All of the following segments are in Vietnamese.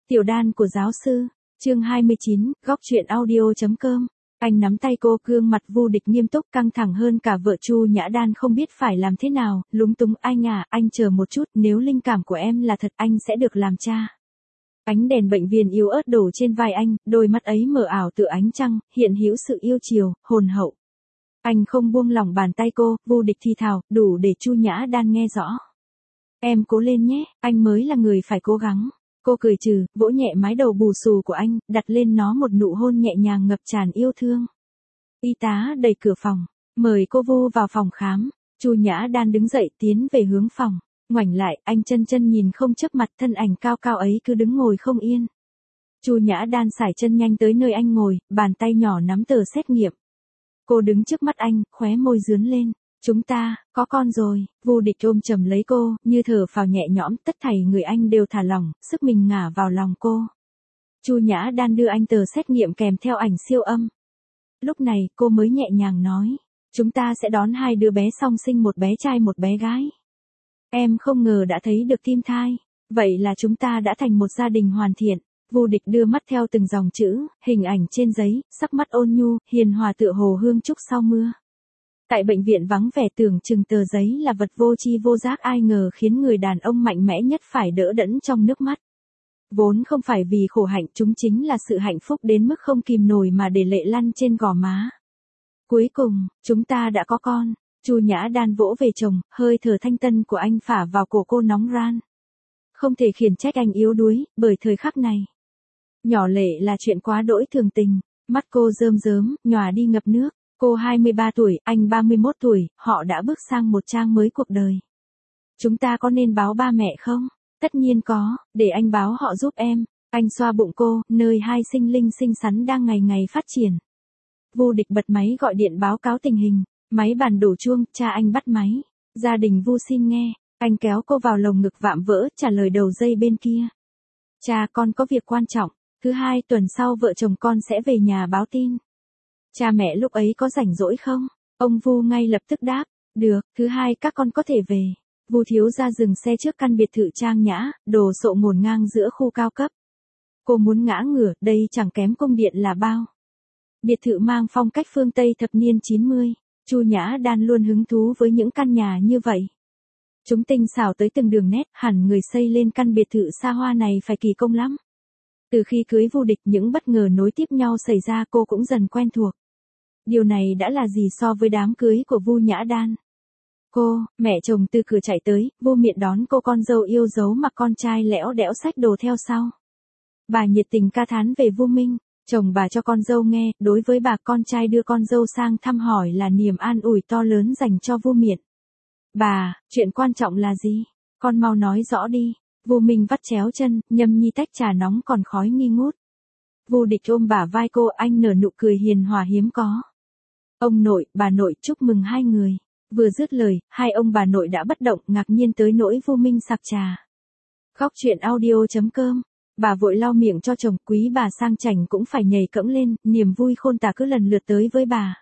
Tiểu đan của giáo sư, chương 29, góc truyện audio.com. Anh nắm tay cô, gương mặt vô địch nghiêm túc, căng thẳng hơn cả vợ Chu Nhã Đan, không biết phải làm thế nào, lúng túng. Anh à, anh chờ một chút, nếu linh cảm của em là thật, anh sẽ được làm cha. Ánh đèn bệnh viện yếu ớt đổ trên vai anh, đôi mắt ấy mờ ảo tựa ánh trăng, hiện hữu sự yêu chiều, hồn hậu. Anh không buông lỏng bàn tay cô, vô địch thì thào, đủ để Chu Nhã Đan nghe rõ. Em cố lên nhé, anh mới là người phải cố gắng. Cô cười trừ, vỗ nhẹ mái đầu bù xù của anh, đặt lên nó một nụ hôn nhẹ nhàng ngập tràn yêu thương. Y tá đẩy cửa phòng, mời cô Vu vào phòng khám. Chu Nhã Đan đứng dậy tiến về hướng phòng, ngoảnh lại, anh chân nhìn không chớp mặt, thân ảnh cao cao ấy cứ đứng ngồi không yên. Chu Nhã Đan sải chân nhanh tới nơi anh ngồi, bàn tay nhỏ nắm tờ xét nghiệm. Cô đứng trước mắt anh, khóe môi dướn lên. Chúng ta, có con rồi. Vô địch ôm chầm lấy cô, như thở phào nhẹ nhõm, tất thảy người anh đều thả lỏng, sức mình ngả vào lòng cô. Chu Nhã Đan đưa anh tờ xét nghiệm kèm theo ảnh siêu âm. Lúc này, cô mới nhẹ nhàng nói. Chúng ta sẽ đón 2 đứa bé song sinh, một bé trai một bé gái. Em không ngờ đã thấy được tim thai. Vậy là chúng ta đã thành một gia đình hoàn thiện. Vô địch đưa mắt theo từng dòng chữ, hình ảnh trên giấy, sắc mắt ôn nhu, hiền hòa tựa hồ hương trúc sau mưa. Tại bệnh viện vắng vẻ, tưởng chừng tờ giấy là vật vô tri vô giác, ai ngờ khiến người đàn ông mạnh mẽ nhất phải đỡ đẫn trong nước mắt. Vốn không phải vì khổ hạnh, chúng chính là sự hạnh phúc đến mức không kìm nổi mà để lệ lăn trên gò má. Cuối cùng, chúng ta đã có con. Chu Nhã Đan vỗ về chồng, hơi thở thanh tân của anh phả vào cổ cô nóng ran. Không thể khiển trách anh yếu đuối, bởi thời khắc này. Nhỏ lệ là chuyện quá đỗi thường tình, mắt cô rơm rớm, nhòa đi ngập nước. Cô 23 tuổi, anh 31 tuổi, họ đã bước sang một trang mới cuộc đời. Chúng ta có nên báo ba mẹ không? Tất nhiên có, để anh báo họ giúp em. Anh xoa bụng cô, nơi 2 sinh linh xinh xắn đang ngày ngày phát triển. Vô địch bật máy gọi điện báo cáo tình hình. Máy bàn đổ chuông, cha anh bắt máy. Gia đình Vu xin nghe. Anh kéo cô vào lồng ngực vạm vỡ, trả lời đầu dây bên kia. Cha, con có việc quan trọng. Thứ 2 tuần sau vợ chồng con sẽ về nhà báo tin. Cha mẹ lúc ấy có rảnh rỗi không? Ông Vu ngay lập tức đáp, được, thứ 2 các con có thể về. Vu thiếu gia dừng xe trước căn biệt thự trang nhã, đồ sộ ngổn ngang giữa khu cao cấp. Cô muốn ngã ngửa, đây chẳng kém cung điện là bao. Biệt thự mang phong cách phương Tây thập niên 90, Chu Nhã Đan luôn hứng thú với những căn nhà như vậy. Chúng tinh xảo tới từng đường nét, hẳn người xây lên căn biệt thự xa hoa này phải kỳ công lắm. Từ khi cưới Vô địch, những bất ngờ nối tiếp nhau xảy ra, cô cũng dần quen thuộc. Điều này đã là gì so với đám cưới của Vu Nhã Đan. Cô, mẹ chồng từ cửa chạy tới, vô miệng đón cô, con dâu yêu dấu mặc con trai lẽo đẽo xách đồ theo sau. Bà nhiệt tình ca thán về Vu Minh, chồng bà cho con dâu nghe, đối với bà, con trai đưa con dâu sang thăm hỏi là niềm an ủi to lớn dành cho Vu miện. Bà, chuyện quan trọng là gì? Con mau nói rõ đi. Vu Minh vắt chéo chân, nhâm nhi tách trà nóng còn khói nghi ngút. Vô địch ôm bả vai cô, anh nở nụ cười hiền hòa hiếm có. Ông nội, bà nội, chúc mừng 2 người. Vừa dứt lời, 2 ông bà nội đã bất động, ngạc nhiên tới nỗi Vu Minh sặc trà. Góc truyện audio.com. Bà vội lau miệng cho chồng, quý bà sang chảnh cũng phải nhảy cẫng lên, niềm vui khôn tả cứ lần lượt tới với bà.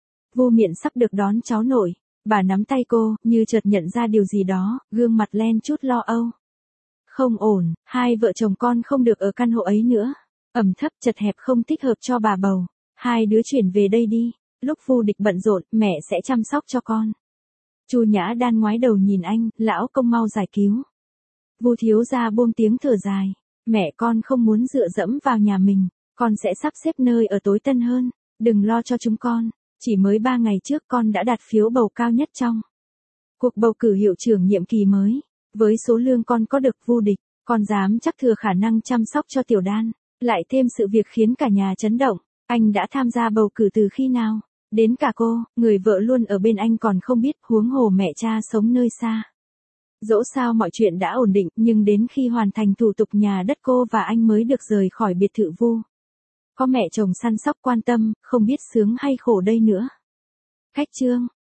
Vu miện sắp được đón cháu nội. Bà nắm tay cô, như chợt nhận ra điều gì đó, gương mặt len chút lo âu. Không ổn, 2 vợ chồng con không được ở căn hộ ấy nữa. Ẩm thấp chật hẹp không thích hợp cho bà bầu. 2 đứa chuyển về đây đi. Lúc Vô địch bận rộn, mẹ sẽ chăm sóc cho con. Chu Nhã Đan ngoái đầu nhìn anh, lão công mau giải cứu. Vu thiếu gia buông tiếng thở dài. Mẹ con không muốn dựa dẫm vào nhà mình, con sẽ sắp xếp nơi ở tối tân hơn. Đừng lo cho chúng con. Chỉ mới 3 ngày trước con đã đạt phiếu bầu cao nhất trong cuộc bầu cử hiệu trưởng nhiệm kỳ mới. Với số lương con có được, Vô địch, con dám chắc thừa khả năng chăm sóc cho Tiểu Đan. Lại thêm sự việc khiến cả nhà chấn động. Anh đã tham gia bầu cử từ khi nào? Đến cả cô, người vợ luôn ở bên anh còn không biết, huống hồ mẹ cha sống nơi xa. Dẫu sao mọi chuyện đã ổn định, nhưng đến khi hoàn thành thủ tục nhà đất, cô và anh mới được rời khỏi biệt thự Vu. Có mẹ chồng săn sóc quan tâm, không biết sướng hay khổ đây nữa. Khách chương.